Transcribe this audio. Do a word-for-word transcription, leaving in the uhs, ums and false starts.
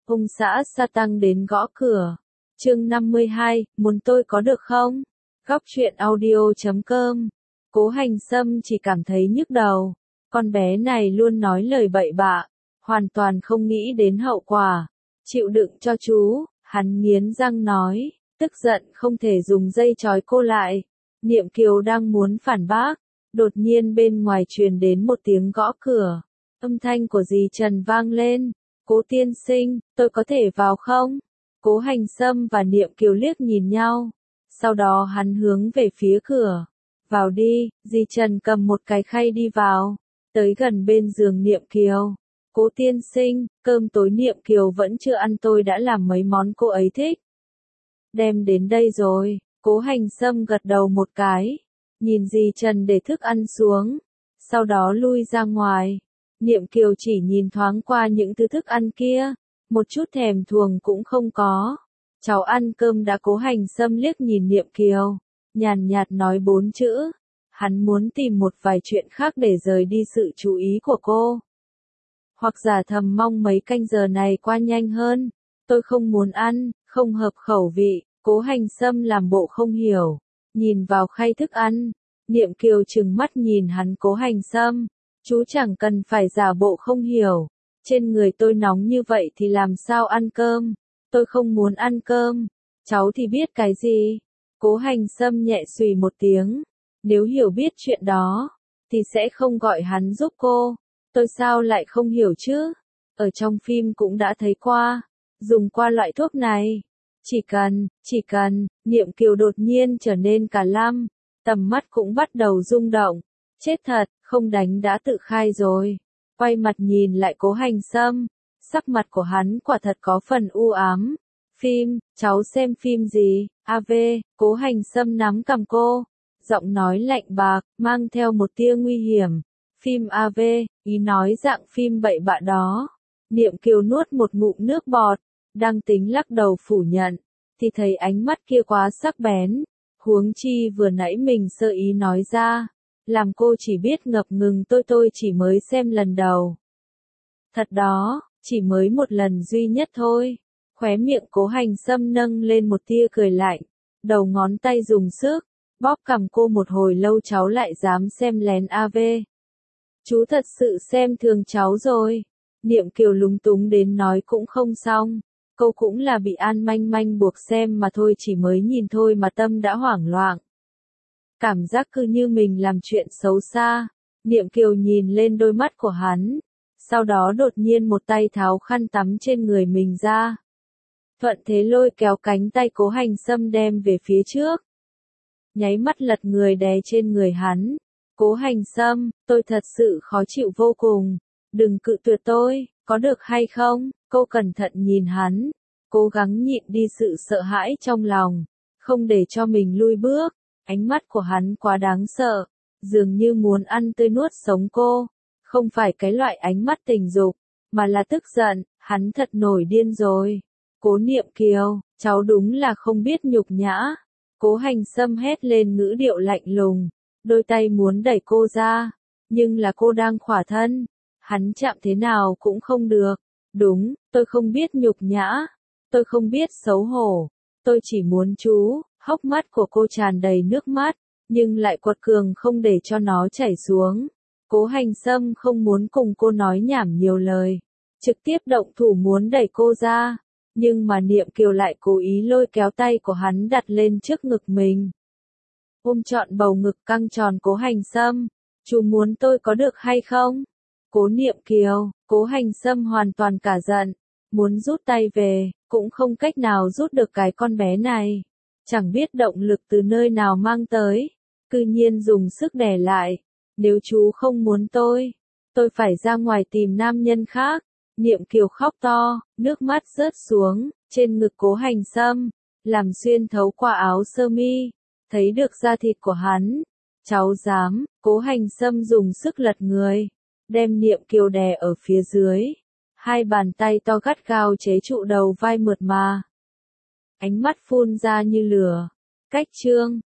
Ông xã sa tăng đến gõ cửa. Chương năm mươi hai, muốn tôi có được không? Góc truyện audio chấm com. Cố Hành Sâm chỉ cảm thấy nhức đầu. Con bé này luôn nói lời bậy bạ, hoàn toàn không nghĩ đến hậu quả. Chịu đựng cho chú, hắn nghiến răng nói, tức giận không thể dùng dây trói cô lại. Niệm Kiều đang muốn phản bác, đột nhiên bên ngoài truyền đến một tiếng gõ cửa. Âm thanh của dì Trần vang lên. Cố tiên sinh, tôi có thể vào không? Cố Hành Sâm và Niệm Kiều liếc nhìn nhau. Sau đó hắn hướng về phía cửa. Vào đi, dì Trần cầm một cái khay đi vào. Tới gần bên giường Niệm Kiều. Cố tiên sinh, cơm tối Niệm Kiều vẫn chưa ăn, tôi đã làm mấy món cô ấy thích. Đem đến đây rồi. Cố Hành Sâm gật đầu một cái. Nhìn dì Trần để thức ăn xuống. Sau đó lui ra ngoài. Niệm Kiều chỉ nhìn thoáng qua những thứ thức ăn kia, một chút thèm thuồng cũng không có. Cháu ăn cơm đã. Cố Hành Sâm liếc nhìn Niệm Kiều, nhàn nhạt nói bốn chữ. Hắn muốn tìm một vài chuyện khác để rời đi sự chú ý của cô. Hoặc giả thầm mong mấy canh giờ này qua nhanh hơn. Tôi không muốn ăn, không hợp khẩu vị. Cố Hành Sâm làm bộ không hiểu, nhìn vào khay thức ăn. Niệm Kiều trừng mắt nhìn hắn. Cố Hành Sâm, chú chẳng cần phải giả bộ không hiểu. Trên người tôi nóng như vậy thì làm sao ăn cơm? Tôi không muốn ăn cơm. Cháu thì biết cái gì? Cố Hành Sâm nhẹ xùy một tiếng. Nếu hiểu biết chuyện đó, thì sẽ không gọi hắn giúp cô. Tôi sao lại không hiểu chứ? Ở trong phim cũng đã thấy qua. Dùng qua loại thuốc này. Chỉ cần, chỉ cần, Niệm Kiều đột nhiên trở nên cả lăm. Tầm mắt cũng bắt đầu rung động. Chết thật, không đánh đã tự khai rồi. Quay mặt nhìn lại Cố Hành Sâm. Sắc mặt của hắn quả thật có phần u ám. Phim, cháu xem phim gì? a vê, Cố Hành Sâm nắm cằm cô. Giọng nói lạnh bạc, mang theo một tia nguy hiểm. Phim a vê, ý nói dạng phim bậy bạ đó. Niệm Kiều nuốt một ngụm nước bọt. Đang tính lắc đầu phủ nhận. Thì thấy ánh mắt kia quá sắc bén. Huống chi vừa nãy mình sơ ý nói ra. Làm cô chỉ biết ngập ngừng. Tôi tôi chỉ mới xem lần đầu. Thật đó, chỉ mới một lần duy nhất thôi. Khóe miệng Cố Hành Sâm nâng lên một tia cười lạnh. Đầu ngón tay dùng sức, bóp cằm cô một hồi lâu. Cháu lại dám xem lén a vê. Chú thật sự xem thường cháu rồi. Niệm Kiều lúng túng đến nói cũng không xong. Cô cũng là bị An Manh Manh buộc xem mà thôi, chỉ mới nhìn thôi mà tâm đã hoảng loạn. Cảm giác cứ như mình làm chuyện xấu xa. Niệm Kiều nhìn lên đôi mắt của hắn. Sau đó đột nhiên một tay tháo khăn tắm trên người mình ra. Thuận thế lôi kéo cánh tay Cố Hành Sâm đem về phía trước. Nháy mắt lật người đè trên người hắn. Cố Hành Sâm, tôi thật sự khó chịu vô cùng. Đừng cự tuyệt tôi, có được hay không? Cô cẩn thận nhìn hắn. Cố gắng nhịn đi sự sợ hãi trong lòng. Không để cho mình lui bước. Ánh mắt của hắn quá đáng sợ. Dường như muốn ăn tươi nuốt sống cô. Không phải cái loại ánh mắt tình dục, mà là tức giận. Hắn thật nổi điên rồi. Cố Niệm Kiều, cháu đúng là không biết nhục nhã. Cố Hành Sâm hét lên ngữ điệu lạnh lùng. Đôi tay muốn đẩy cô ra. Nhưng là cô đang khỏa thân. Hắn chạm thế nào cũng không được. Đúng, tôi không biết nhục nhã. Tôi không biết xấu hổ. Tôi chỉ muốn chú. Hốc mắt của cô tràn đầy nước mắt. Nhưng lại quật cường không để cho nó chảy xuống. Cố Hành Sâm không muốn cùng cô nói nhảm nhiều lời. Trực tiếp động thủ muốn đẩy cô ra. Nhưng mà Niệm Kiều lại cố ý lôi kéo tay của hắn đặt lên trước ngực mình. Ôm trọn bầu ngực căng tròn Cố Hành Sâm. Chú muốn tôi có được hay không? Cố Niệm Kiều, Cố Hành Sâm hoàn toàn cả giận. Muốn rút tay về, cũng không cách nào rút được cái con bé này. Chẳng biết động lực từ nơi nào mang tới. Cư nhiên dùng sức đè lại. Nếu chú không muốn tôi, tôi phải ra ngoài tìm nam nhân khác. Niệm Kiều khóc to, nước mắt rớt xuống, trên ngực Cố Hành Sâm, làm xuyên thấu qua áo sơ mi, thấy được da thịt của hắn. Cháu dám, Cố Hành Sâm dùng sức lật người, đem Niệm Kiều đè ở phía dưới. Hai bàn tay to gắt gao chế trụ đầu vai mượt mà. Ánh mắt phun ra như lửa. Cách chương